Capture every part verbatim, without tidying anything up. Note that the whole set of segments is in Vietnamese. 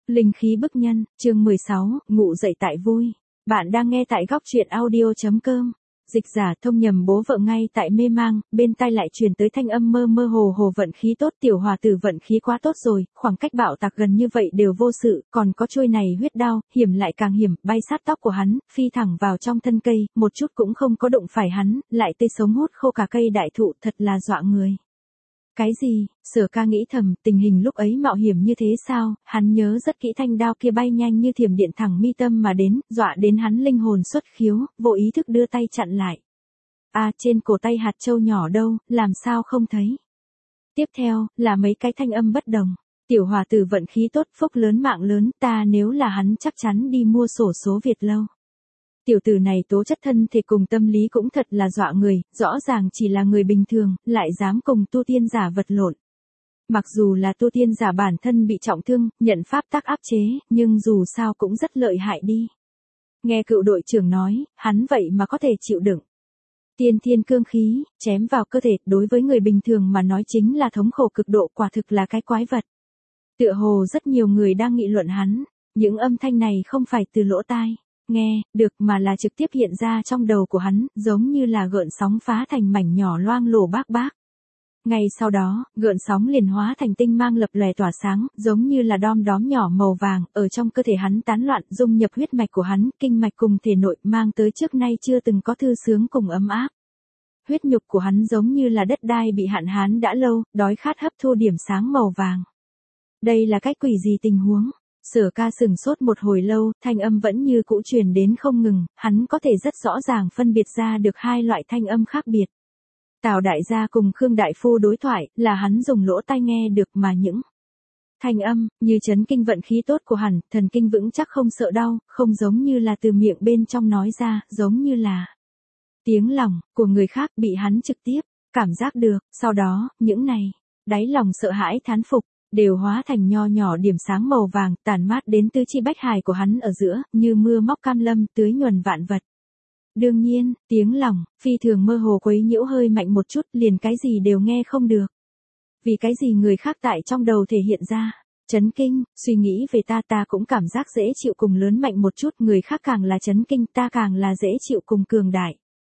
Linh khí bức nhân, chương mười sáu, ngủ dậy tại vui. Bạn đang nghe tại góc truyện audio.com. Dịch giả thông nhầm bố vợ ngay tại mê mang, bên tai lại truyền tới thanh âm mơ mơ hồ hồ vận khí tốt, tiểu hòa tử vận khí quá tốt rồi, khoảng cách bạo tạc gần như vậy đều vô sự, còn có trôi này huyết đao, hiểm lại càng hiểm, bay sát tóc của hắn, phi thẳng vào trong thân cây, một chút cũng không có đụng phải hắn, lại tê sống hút khô cả cây đại thụ, thật là dọa người. Cái gì, Sở Ca nghĩ thầm, tình hình lúc ấy mạo hiểm như thế sao, hắn nhớ rất kỹ thanh đao kia bay nhanh như thiểm điện thẳng mi tâm mà đến, dọa đến hắn linh hồn xuất khiếu, vô ý thức đưa tay chặn lại. À, trên cổ tay hạt châu nhỏ đâu, làm sao không thấy. Tiếp theo, là mấy cái thanh âm bất đồng. Tiểu hòa tử vận khí tốt, phúc lớn mạng lớn, ta nếu là hắn chắc chắn đi mua xổ số Việt lâu. Tiểu tử này tố chất thân thể cùng tâm lý cũng thật là dọa người, rõ ràng chỉ là người bình thường, lại dám cùng tu tiên giả vật lộn. Mặc dù là tu tiên giả bản thân bị trọng thương, nhận pháp tắc áp chế, nhưng dù sao cũng rất lợi hại đi. Nghe cựu đội trưởng nói, hắn vậy mà có thể chịu đựng. Tiên thiên cương khí, chém vào cơ thể, đối với người bình thường mà nói chính là thống khổ cực độ, quả thực là cái quái vật. Tựa hồ rất nhiều người đang nghị luận hắn, những âm thanh này không phải từ lỗ tai nghe được mà là trực tiếp hiện ra trong đầu của hắn, giống như là gợn sóng phá thành mảnh nhỏ loang lổ bác bác. Ngay sau đó, gợn sóng liền hóa thành tinh mang lập lòe tỏa sáng, giống như là đom đóm nhỏ màu vàng, ở trong cơ thể hắn tán loạn, dung nhập huyết mạch của hắn, kinh mạch cùng thể nội, mang tới trước nay chưa từng có thư sướng cùng ấm áp. Huyết nhục của hắn giống như là đất đai bị hạn hán đã lâu, đói khát hấp thu điểm sáng màu vàng. Đây là cái quỷ gì tình huống? Sở Ca sừng sốt một hồi lâu, thanh âm vẫn như cũ truyền đến không ngừng, hắn có thể rất rõ ràng phân biệt ra được hai loại thanh âm khác biệt. Tào đại gia cùng Khương đại phu đối thoại, là hắn dùng lỗ tai nghe được, mà những thanh âm, như chấn kinh vận khí tốt của hắn, thần kinh vững chắc không sợ đau, không giống như là từ miệng bên trong nói ra, giống như là tiếng lòng của người khác bị hắn trực tiếp cảm giác được, sau đó, những này, đáy lòng sợ hãi thán phục, đều hóa thành nho nhỏ điểm sáng màu vàng, tản mát đến tứ chi bách hài của hắn ở giữa, như mưa móc cam lâm, tưới nhuần vạn vật. Đương nhiên, tiếng lòng, phi thường mơ hồ quấy nhiễu hơi mạnh một chút, liền cái gì đều nghe không được. Vì cái gì người khác tại trong đầu thể hiện ra, chấn kinh, suy nghĩ về ta ta cũng cảm giác dễ chịu cùng lớn mạnh một chút, người khác càng là chấn kinh, ta càng là dễ chịu cùng cường đại.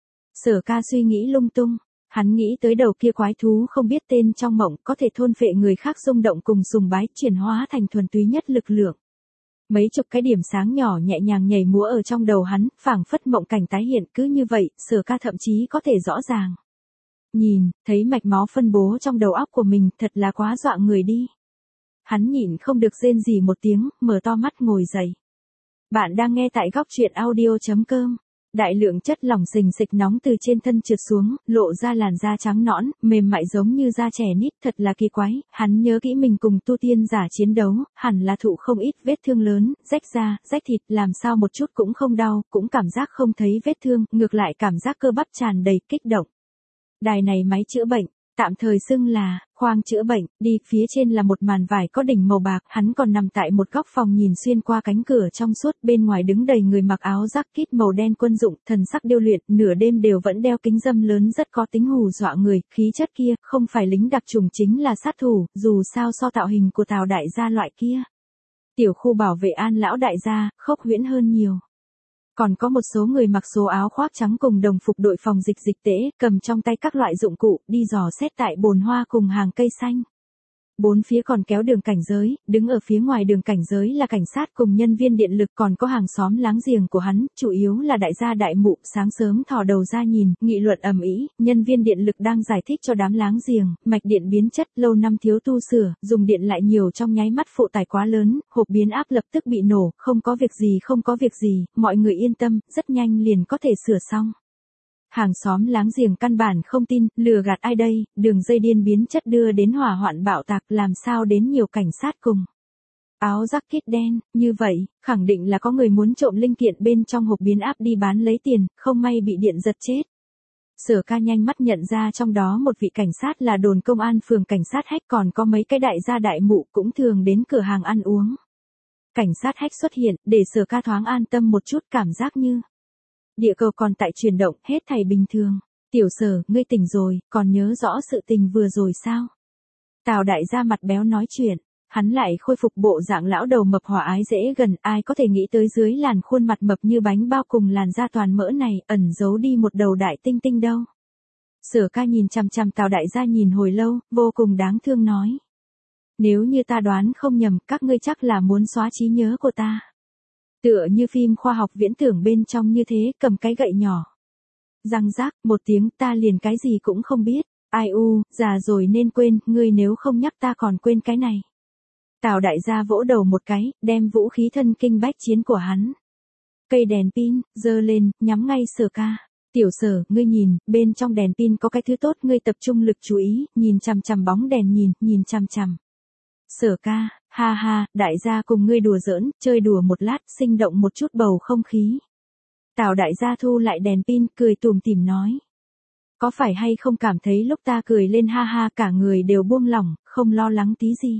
Sở Ca suy nghĩ lung tung. Hắn nghĩ tới đầu kia quái thú không biết tên trong mộng, có thể thôn phệ người khác rung động cùng sùng bái, chuyển hóa thành thuần túy nhất lực lượng. Mấy chục cái điểm sáng nhỏ nhẹ nhàng nhảy múa ở trong đầu hắn, phảng phất mộng cảnh tái hiện, cứ như vậy, Sở Ca thậm chí có thể rõ ràng nhìn, thấy mạch máu phân bố trong đầu óc của mình, thật là quá dọa người đi. Hắn nhịn không được rên rỉ một tiếng, mở to mắt ngồi dậy. Bạn đang nghe tại góc truyện audio.com. Đại lượng chất lỏng sình sịch nóng từ trên thân trượt xuống, lộ ra làn da trắng nõn, mềm mại giống như da trẻ nít, thật là kỳ quái. Hắn nhớ kỹ mình cùng tu tiên giả chiến đấu, hẳn là thụ không ít vết thương lớn, rách da, rách thịt, làm sao một chút cũng không đau, cũng cảm giác không thấy vết thương, ngược lại cảm giác cơ bắp tràn đầy kích động. Đài này máy chữa bệnh, tạm thời xưng là khoang chữa bệnh, đi, phía trên là một màn vải có đỉnh màu bạc, hắn còn nằm tại một góc phòng nhìn xuyên qua cánh cửa trong suốt, bên ngoài đứng đầy người mặc áo jacket màu đen quân dụng, thần sắc điêu luyện, nửa đêm đều vẫn đeo kính râm lớn rất có tính hù dọa người, khí chất kia, không phải lính đặc chủng chính là sát thủ, dù sao so tạo hình của Tào đại gia loại kia. Tiểu khu bảo vệ An lão đại gia, khốc huyễn hơn nhiều. Còn có một số người mặc số áo khoác trắng cùng đồng phục đội phòng dịch dịch tễ, cầm trong tay các loại dụng cụ, đi dò xét tại bồn hoa cùng hàng cây xanh. Bốn phía còn kéo đường cảnh giới, đứng ở phía ngoài đường cảnh giới là cảnh sát cùng nhân viên điện lực, còn có hàng xóm láng giềng của hắn, chủ yếu là đại gia đại mụ, sáng sớm thò đầu ra nhìn, nghị luận ầm ĩ, nhân viên điện lực đang giải thích cho đám láng giềng, mạch điện biến chất, lâu năm thiếu tu sửa, dùng điện lại nhiều trong nháy mắt phụ tải quá lớn, hộp biến áp lập tức bị nổ, không có việc gì không có việc gì, mọi người yên tâm, rất nhanh liền có thể sửa xong. Hàng xóm láng giềng căn bản không tin, lừa gạt ai đây, đường dây điên biến chất đưa đến hỏa hoạn bạo tạc, làm sao đến nhiều cảnh sát cùng áo jacket đen, như vậy, khẳng định là có người muốn trộm linh kiện bên trong hộp biến áp đi bán lấy tiền, không may bị điện giật chết. Sở Ca nhanh mắt nhận ra trong đó một vị cảnh sát là đồn công an phường cảnh sát Hách, còn có mấy cái đại gia đại mụ cũng thường đến cửa hàng ăn uống. Cảnh sát Hách xuất hiện, để Sở Ca thoáng an tâm một chút, cảm giác như địa cầu còn tại chuyển động, hết thảy bình thường. Tiểu Sở, ngươi tỉnh rồi, còn nhớ rõ sự tình vừa rồi sao? Tào đại gia mặt béo nói chuyện, hắn lại khôi phục bộ dạng lão đầu mập hòa ái dễ gần, ai có thể nghĩ tới dưới làn khuôn mặt mập như bánh bao cùng làn da toàn mỡ này, ẩn giấu đi một đầu đại tinh tinh đâu. Sở Ca nhìn chằm chằm Tào đại gia nhìn hồi lâu, vô cùng đáng thương nói. Nếu như ta đoán không nhầm, các ngươi chắc là muốn xóa trí nhớ của ta. Tựa như phim khoa học viễn tưởng bên trong như thế, cầm cái gậy nhỏ. Răng rác, một tiếng ta liền cái gì cũng không biết. Ai u, già rồi nên quên, ngươi nếu không nhắc ta còn quên cái này. Tào đại gia vỗ đầu một cái, đem vũ khí thân kinh bách chiến của hắn. Cây đèn pin, giơ lên, nhắm ngay Sở Ca. Tiểu Sở, ngươi nhìn, bên trong đèn pin có cái thứ tốt, ngươi tập trung lực chú ý, nhìn chằm chằm bóng đèn nhìn, nhìn chằm chằm. Sở Ca, ha ha, đại gia cùng ngươi đùa giỡn, chơi đùa một lát, sinh động một chút bầu không khí. Tào đại gia thu lại đèn pin, cười tủm tỉm nói. Có phải hay không cảm thấy lúc ta cười lên ha ha cả người đều buông lỏng, không lo lắng tí gì.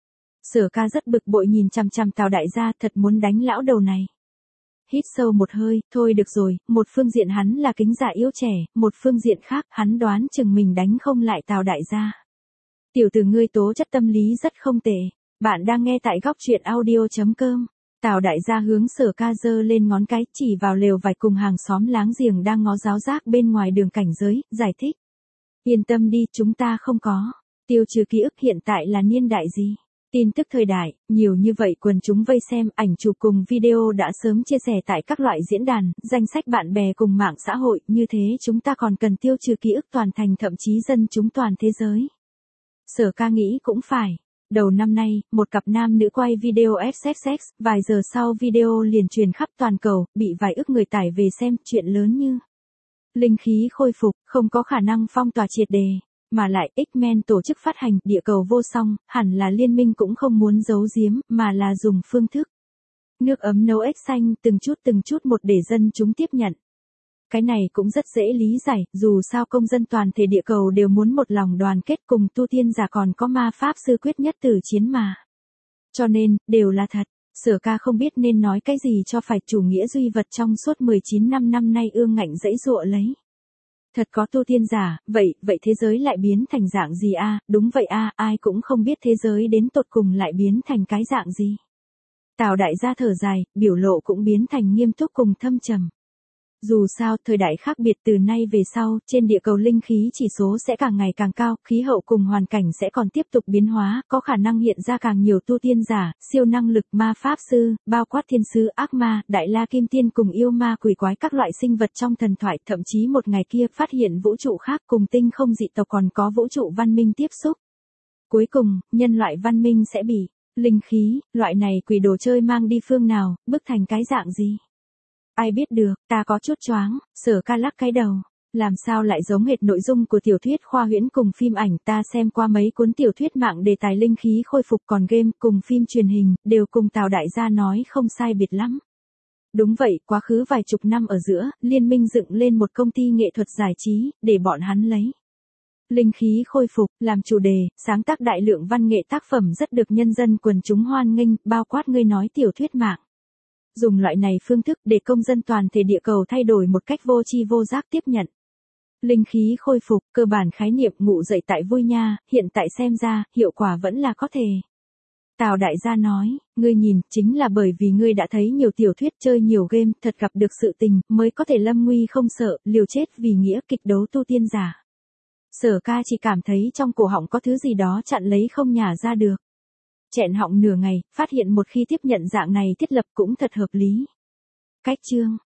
Sở Ca rất bực bội nhìn chằm chằm Tào đại gia, thật muốn đánh lão đầu này. Hít sâu một hơi, thôi được rồi, một phương diện hắn là kính già yếu trẻ, một phương diện khác hắn đoán chừng mình đánh không lại Tào đại gia. Tiểu tử ngươi tố chất tâm lý rất không tệ, bạn đang nghe tại góc truyện audio chấm com. Tào đại gia hướng Sở Ca giơ lên ngón cái chỉ vào lều vải cùng hàng xóm láng giềng đang ngó giáo giác bên ngoài đường cảnh giới, giải thích. Yên tâm đi, chúng ta không có. Tiêu trừ ký ức hiện tại là niên đại gì? Tin tức thời đại, nhiều như vậy quần chúng vây xem, ảnh chụp cùng video đã sớm chia sẻ tại các loại diễn đàn, danh sách bạn bè cùng mạng xã hội, như thế chúng ta còn cần tiêu trừ ký ức toàn thành thậm chí dân chúng toàn thế giới. Sở Ca nghĩ cũng phải. Đầu năm nay, một cặp nam nữ quay video ép sex, vài giờ sau video liền truyền khắp toàn cầu, bị vài ức người tải về xem, chuyện lớn như linh khí khôi phục, không có khả năng phong tỏa triệt đề, mà lại X-Men tổ chức phát hành, địa cầu vô song, hẳn là liên minh cũng không muốn giấu giếm, mà là dùng phương thức nước ấm nấu ếch xanh từng chút từng chút một để dân chúng tiếp nhận. Cái này cũng rất dễ lý giải, dù sao công dân toàn thể địa cầu đều muốn một lòng đoàn kết cùng tu tiên giả còn có ma pháp sư quyết nhất tử chiến mà. Cho nên, đều là thật. Sở Ca không biết nên nói cái gì cho phải, chủ nghĩa duy vật trong suốt mười chín năm năm nay ương ngạnh dãy dụa lấy. Thật có tu tiên giả, vậy, vậy thế giới lại biến thành dạng gì a? Đúng vậy a, ai cũng không biết thế giới đến tột cùng lại biến thành cái dạng gì. Tào đại gia thở dài, biểu lộ cũng biến thành nghiêm túc cùng thâm trầm. Dù sao, thời đại khác biệt từ nay về sau, trên địa cầu linh khí chỉ số sẽ càng ngày càng cao, khí hậu cùng hoàn cảnh sẽ còn tiếp tục biến hóa, có khả năng hiện ra càng nhiều tu tiên giả, siêu năng lực ma pháp sư, bao quát thiên sứ, ác ma, đại la kim tiên cùng yêu ma quỷ quái các loại sinh vật trong thần thoại, thậm chí một ngày kia phát hiện vũ trụ khác cùng tinh không dị tộc còn có vũ trụ văn minh tiếp xúc. Cuối cùng, nhân loại văn minh sẽ bị linh khí, loại này quỷ đồ chơi mang đi phương nào, bức thành cái dạng gì? Ai biết được, ta có chút choáng. Sở Ca lắc cái đầu. Làm sao lại giống hệt nội dung của tiểu thuyết khoa huyễn cùng phim ảnh, ta xem qua mấy cuốn tiểu thuyết mạng đề tài linh khí khôi phục, còn game cùng phim truyền hình, đều cùng Tào đại gia nói không sai biệt lắm. Đúng vậy, quá khứ vài chục năm ở giữa, liên minh dựng lên một công ty nghệ thuật giải trí, để bọn hắn lấy linh khí khôi phục, làm chủ đề, sáng tác đại lượng văn nghệ tác phẩm rất được nhân dân quần chúng hoan nghênh, bao quát ngươi nói tiểu thuyết mạng. Dùng loại này phương thức để công dân toàn thể địa cầu thay đổi một cách vô tri vô giác tiếp nhận. Linh khí khôi phục, cơ bản khái niệm ngủ dậy tại vui nha, hiện tại xem ra, hiệu quả vẫn là có thể. Tào đại gia nói, ngươi nhìn, chính là bởi vì ngươi đã thấy nhiều tiểu thuyết, chơi nhiều game, thật gặp được sự tình, mới có thể lâm nguy không sợ, liều chết vì nghĩa, kịch đấu tu tiên giả. Sở Ca chỉ cảm thấy trong cổ họng có thứ gì đó chặn lấy không nhả ra được. Chẹn họng nửa ngày, phát hiện một khi tiếp nhận dạng này thiết lập cũng thật hợp lý. Cách chương